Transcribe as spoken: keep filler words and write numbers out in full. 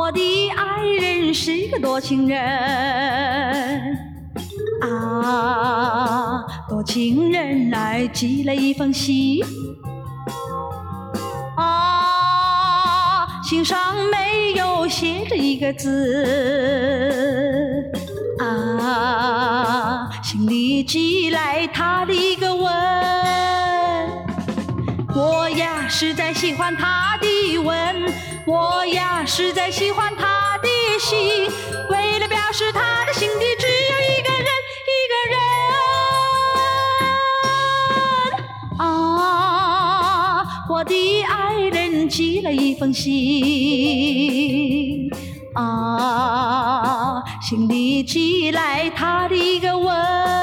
我的爱人是个多情人啊，多情人来寄了一封信啊，信上没有写着一个字啊，信里寄来他的一个吻。我呀是在喜欢他的吻，我呀是在喜欢他的心，为了表示他的心底只有一个人，一个人啊，我的爱人寄了一封信啊，信里寄来他的一个吻。